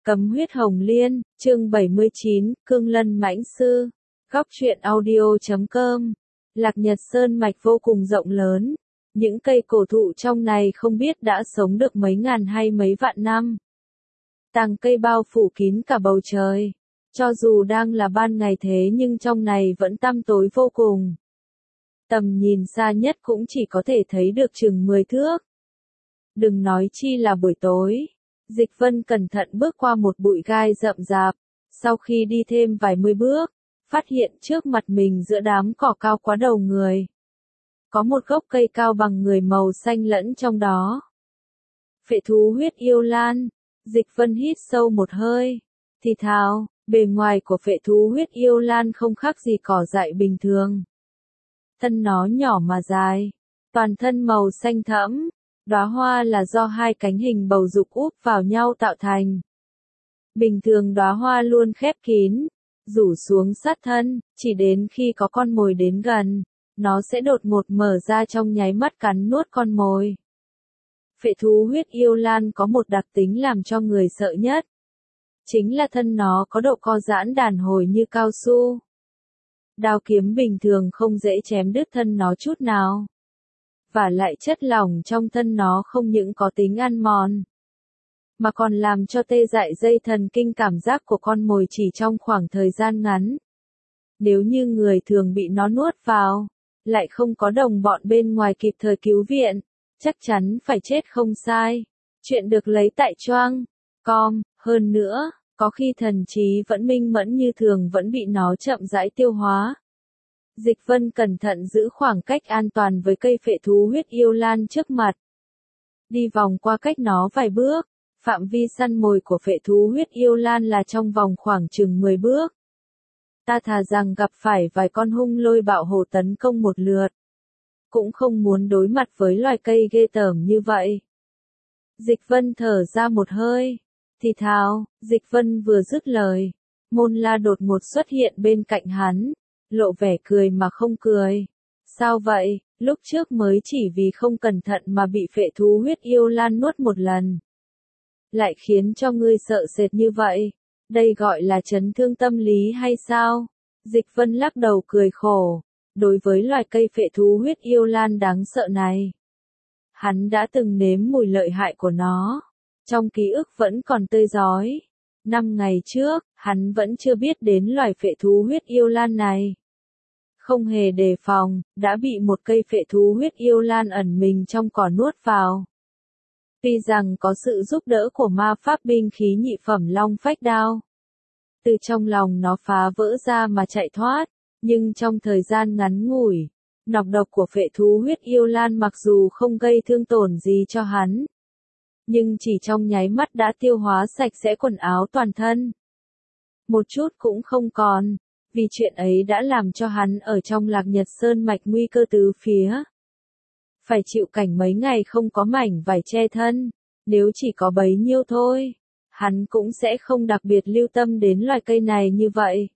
Cấm huyết hồng liên, chương 79, Cương Lân Mãnh Sư. Góc truyện audio.com. Lạc Nhật Sơn mạch vô cùng rộng lớn. Những cây cổ thụ trong này không biết đã sống được mấy ngàn hay mấy vạn năm. Tàng cây bao phủ kín cả bầu trời. Cho dù đang là ban ngày thế nhưng trong này vẫn tăm tối vô cùng. Tầm nhìn xa nhất cũng chỉ có thể thấy được chừng 10 thước. Đừng nói chi là buổi tối. Dịch Vân cẩn thận bước qua một bụi gai rậm rạp, sau khi đi thêm vài mươi bước, phát hiện trước mặt mình giữa đám cỏ cao quá đầu người. Có một gốc cây cao bằng người màu xanh lẫn trong đó. Phệ thú huyết yêu lan, Dịch Vân hít sâu một hơi, thì thào, bề ngoài của phệ thú huyết yêu lan không khác gì cỏ dại bình thường. Thân nó nhỏ mà dài, toàn thân màu xanh thẫm. Đóa hoa là do hai cánh hình bầu dục úp vào nhau tạo thành. Bình thường đóa hoa luôn khép kín, rủ xuống sát thân, chỉ đến khi có con mồi đến gần, nó sẽ đột ngột mở ra trong nháy mắt cắn nuốt con mồi. Phệ thú huyết yêu lan có một đặc tính làm cho người sợ nhất. Chính là thân nó có độ co giãn đàn hồi như cao su. Đao kiếm bình thường không dễ chém đứt thân nó chút nào. Và lại chất lỏng trong thân nó không những có tính ăn mòn, mà còn làm cho tê dại dây thần kinh cảm giác của con mồi chỉ trong khoảng thời gian ngắn. Nếu như người thường bị nó nuốt vào, lại không có đồng bọn bên ngoài kịp thời cứu viện, chắc chắn phải chết không sai. Chuyện được lấy tại Choang.com, hơn nữa, có khi thần trí vẫn minh mẫn như thường vẫn bị nó chậm rãi tiêu hóa. Dịch Vân cẩn thận giữ khoảng cách an toàn với cây phệ thú huyết yêu lan trước mặt. Đi vòng qua cách nó vài bước, phạm vi săn mồi của phệ thú huyết yêu lan là trong vòng khoảng chừng 10 bước. Ta thà rằng gặp phải vài con hung lôi bạo hổ tấn công một lượt, cũng không muốn đối mặt với loài cây ghê tởm như vậy. Dịch Vân thở ra một hơi, thì thào, Dịch Vân vừa dứt lời, Môn La đột ngột xuất hiện bên cạnh hắn. Lộ vẻ cười mà không cười. Sao vậy, lúc trước mới chỉ vì không cẩn thận mà bị phệ thú huyết yêu lan nuốt một lần. Lại khiến cho ngươi sợ sệt như vậy. Đây gọi là chấn thương tâm lý hay sao? Dịch Vân lắc đầu cười khổ. Đối với loài cây phệ thú huyết yêu lan đáng sợ này, hắn đã từng nếm mùi lợi hại của nó. Trong ký ức vẫn còn tươi rói. 5 ngày trước, hắn vẫn chưa biết đến loài phệ thú huyết yêu lan này. Không hề đề phòng, đã bị một cây phệ thú huyết yêu lan ẩn mình trong cỏ nuốt vào. Tuy rằng có sự giúp đỡ của ma pháp binh khí nhị phẩm long phách đao, từ trong lòng nó phá vỡ ra mà chạy thoát, nhưng trong thời gian ngắn ngủi, nọc độc của phệ thú huyết yêu lan mặc dù không gây thương tổn gì cho hắn, nhưng chỉ trong nháy mắt đã tiêu hóa sạch sẽ quần áo toàn thân. Một chút cũng không còn. Vì chuyện ấy đã làm cho hắn ở trong Lạc Nhật Sơn mạch nguy cơ tứ phía. Phải chịu cảnh mấy ngày không có mảnh vải che thân, nếu chỉ có bấy nhiêu thôi, hắn cũng sẽ không đặc biệt lưu tâm đến loài cây này như vậy.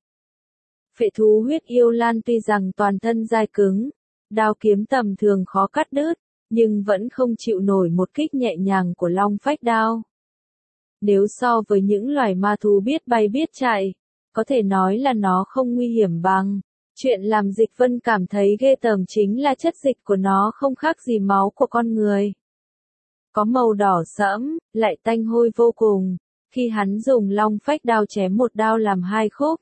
Phệ thú huyết yêu lan tuy rằng toàn thân dai cứng, đao kiếm tầm thường khó cắt đứt, nhưng vẫn không chịu nổi một kích nhẹ nhàng của long phách đao. Nếu so với những loài ma thú biết bay biết chạy, có thể nói là nó không nguy hiểm bằng. Chuyện làm Dịch Vân cảm thấy ghê tởm chính là chất dịch của nó không khác gì máu của con người. Có màu đỏ sẫm, lại tanh hôi vô cùng, khi hắn dùng long phách đao chém một đao làm hai khúc.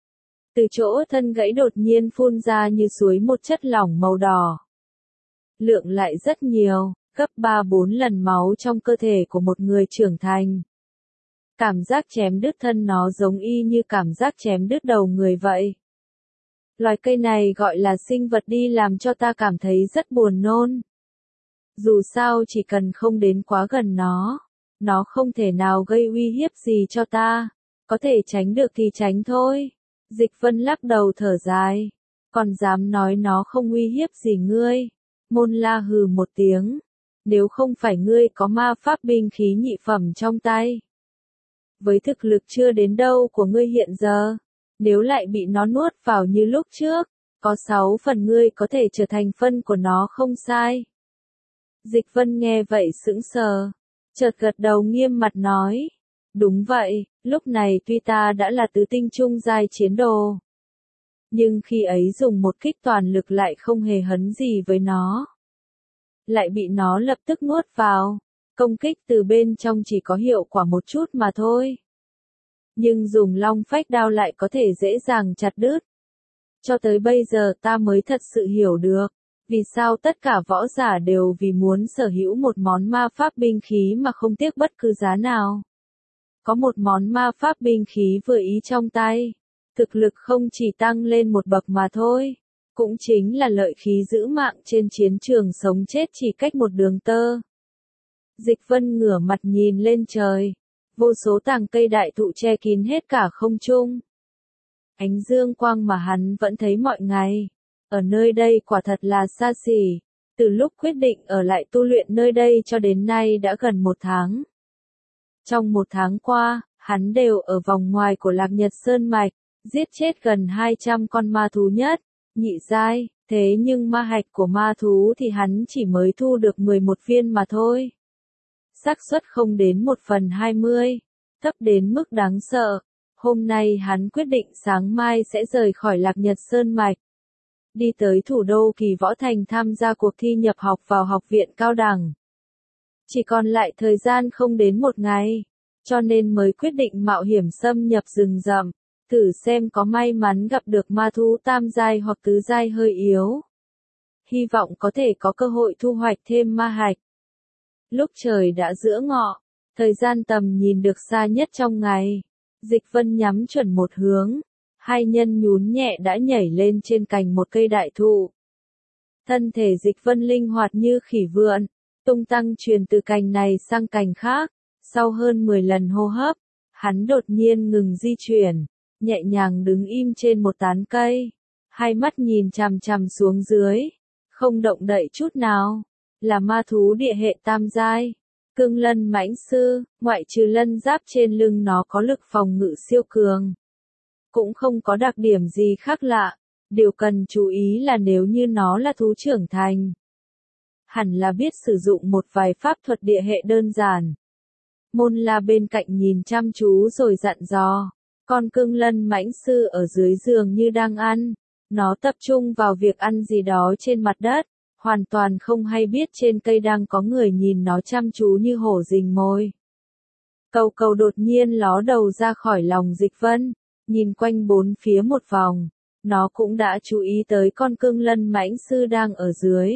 Từ chỗ thân gãy đột nhiên phun ra như suối một chất lỏng màu đỏ. Lượng lại rất nhiều, gấp 3-4 lần máu trong cơ thể của một người trưởng thành. Cảm giác chém đứt thân nó giống y như cảm giác chém đứt đầu người vậy. Loài cây này gọi là sinh vật đi làm cho ta cảm thấy rất buồn nôn. Dù sao chỉ cần không đến quá gần nó không thể nào gây uy hiếp gì cho ta. Có thể tránh được thì tránh thôi. Dịch Vân lắc đầu thở dài. Còn dám nói nó không uy hiếp gì ngươi. Môn La hừ một tiếng. Nếu không phải ngươi có ma pháp binh khí nhị phẩm trong tay, với thực lực chưa đến đâu của ngươi hiện giờ, nếu lại bị nó nuốt vào như lúc trước, có 6 phần ngươi có thể trở thành phân của nó không sai. Dịch Vân nghe vậy sững sờ, chợt gật đầu nghiêm mặt nói, Đúng vậy, lúc này tuy ta đã là tứ tinh trung giai chiến đồ, nhưng khi ấy dùng một kích toàn lực lại không hề hấn gì với nó. Lại bị nó lập tức nuốt vào, công kích từ bên trong chỉ có hiệu quả một chút mà thôi. Nhưng dùng long phách đao lại có thể dễ dàng chặt đứt. Cho tới bây giờ ta mới thật sự hiểu được, vì sao tất cả võ giả đều vì muốn sở hữu một món ma pháp binh khí mà không tiếc bất cứ giá nào. Có một món ma pháp binh khí vừa ý trong tay, thực lực không chỉ tăng lên một bậc mà thôi, cũng chính là lợi khí giữ mạng trên chiến trường sống chết chỉ cách một đường tơ. Dịch Vân ngửa mặt nhìn lên trời, vô số tàng cây đại thụ che kín hết cả không trung. Ánh dương quang mà hắn vẫn thấy mọi ngày, ở nơi đây quả thật là xa xỉ, từ lúc quyết định ở lại tu luyện nơi đây cho đến nay đã gần 1 tháng. Trong 1 tháng qua, hắn đều ở vòng ngoài của Lạc Nhật Sơn Mạch, giết chết gần 200 con ma thú nhất, nhị giai, thế nhưng ma hạch của ma thú thì hắn chỉ mới thu được 11 viên mà thôi. Xác suất không đến 1/20, thấp đến mức đáng sợ. Hôm nay hắn quyết định sáng mai sẽ rời khỏi Lạc Nhật Sơn Mạch, đi tới thủ đô Kỳ Võ Thành tham gia cuộc thi nhập học vào học viện cao đẳng. Chỉ còn lại thời gian không đến 1 ngày, cho nên mới quyết định mạo hiểm xâm nhập rừng rậm, thử xem có may mắn gặp được ma thú tam giai hoặc tứ giai hơi yếu. Hy vọng có thể có cơ hội thu hoạch thêm ma hạch. Lúc trời đã giữa ngọ, thời gian tầm nhìn được xa nhất trong ngày, Dịch Vân nhắm chuẩn một hướng, hai nhân nhún nhẹ đã nhảy lên trên cành một cây đại thụ. Thân thể Dịch Vân linh hoạt như khỉ vượn, tung tăng truyền từ cành này sang cành khác, sau hơn 10 lần hô hấp, hắn đột nhiên ngừng di chuyển, nhẹ nhàng đứng im trên một tán cây, hai mắt nhìn chằm chằm xuống dưới, không động đậy chút nào, là ma thú địa hệ tam giai. Cương lân mãnh sư, ngoại trừ lân giáp trên lưng nó có lực phòng ngự siêu cường. Cũng không có đặc điểm gì khác lạ, điều cần chú ý là nếu như nó là thú trưởng thành, hẳn là biết sử dụng một vài pháp thuật địa hệ đơn giản. Môn La bên cạnh nhìn chăm chú rồi dặn dò, con cương lân mãnh sư ở dưới giường như đang ăn, nó tập trung vào việc ăn gì đó trên mặt đất, hoàn toàn không hay biết trên cây đang có người nhìn nó chăm chú như hổ rình mồi. Cầu cầu đột nhiên ló đầu ra khỏi lòng Dịch Vân, nhìn quanh bốn phía một vòng, nó cũng đã chú ý tới con cương lân mãnh sư đang ở dưới.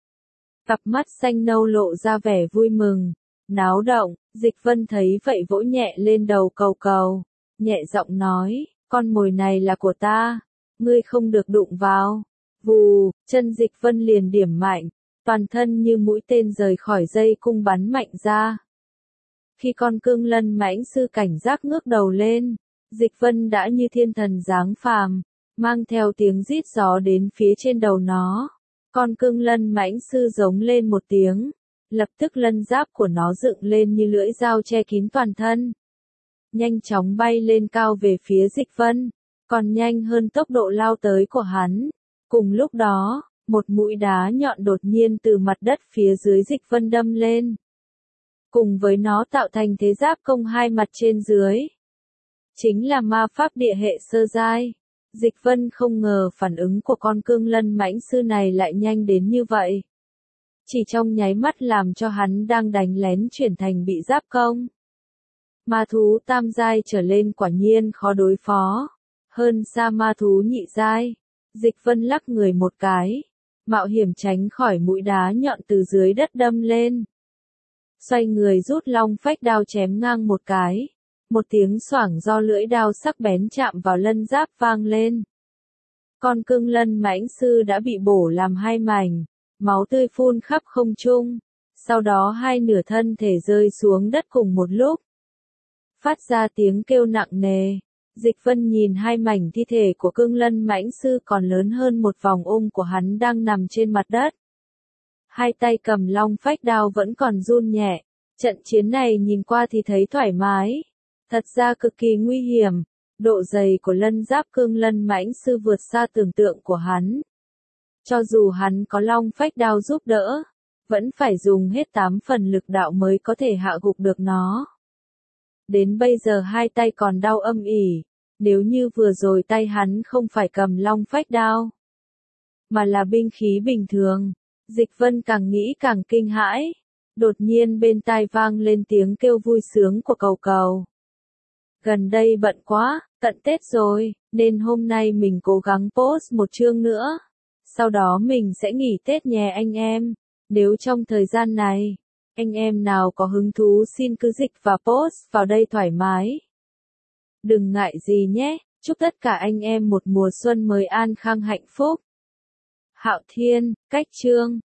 Cặp mắt xanh nâu lộ ra vẻ vui mừng, náo động, Dịch Vân thấy vậy vỗ nhẹ lên đầu cầu cầu, nhẹ giọng nói, con mồi này là của ta, ngươi không được đụng vào. Vù, chân Dịch Vân liền điểm mạnh, toàn thân như mũi tên rời khỏi dây cung bắn mạnh ra. Khi con cương lân mãnh sư cảnh giác ngước đầu lên, Dịch Vân đã như thiên thần giáng phàm, mang theo tiếng rít gió đến phía trên đầu nó. Con cương lân mãnh sư giống lên một tiếng, lập tức lân giáp của nó dựng lên như lưỡi dao che kín toàn thân. Nhanh chóng bay lên cao về phía Dịch Vân, còn nhanh hơn tốc độ lao tới của hắn. Cùng lúc đó, một mũi đá nhọn đột nhiên từ mặt đất phía dưới Dịch Vân đâm lên. Cùng với nó tạo thành thế giáp công hai mặt trên dưới. Chính là ma pháp địa hệ sơ giai. Dịch Vân không ngờ phản ứng của con cương lân mãnh sư này lại nhanh đến như vậy. Chỉ trong nháy mắt làm cho hắn đang đánh lén chuyển thành bị giáp công. Ma thú tam giai trở lên quả nhiên khó đối phó. Hơn xa ma thú nhị giai. Dịch Vân lắc người một cái, mạo hiểm tránh khỏi mũi đá nhọn từ dưới đất đâm lên. Xoay người rút long phách đao chém ngang một cái, một tiếng xoảng do lưỡi đao sắc bén chạm vào lân giáp vang lên. Con cương lân mãnh sư đã bị bổ làm hai mảnh, máu tươi phun khắp không trung, sau đó hai nửa thân thể rơi xuống đất cùng một lúc. Phát ra tiếng kêu nặng nề. Dịch Vân nhìn hai mảnh thi thể của cương lân mãnh sư còn lớn hơn một vòng của hắn đang nằm trên mặt đất. Hai tay cầm long phách đao vẫn còn run nhẹ, trận chiến này nhìn qua thì thấy thoải mái. Thật ra cực kỳ nguy hiểm, độ dày của lân giáp cương lân mãnh sư vượt xa tưởng tượng của hắn. Cho dù hắn có long phách đao giúp đỡ, vẫn phải dùng hết 8 phần lực đạo mới có thể hạ gục được nó. Đến bây giờ hai tay còn đau âm ỉ, nếu như vừa rồi tay hắn không phải cầm long phách đao, mà là binh khí bình thường. Dịch Vân càng nghĩ càng kinh hãi. Đột nhiên bên tai vang lên tiếng kêu vui sướng của Cầu Cầu. Gần đây bận quá, cận Tết rồi, nên hôm nay mình cố gắng post một chương nữa. Sau đó mình sẽ nghỉ Tết nhé anh em. Nếu trong thời gian này, anh em nào có hứng thú xin cứ dịch và post vào đây thoải mái. Đừng ngại gì nhé, chúc tất cả anh em một mùa xuân mới an khang hạnh phúc. Hạo Thiên, Cách Chương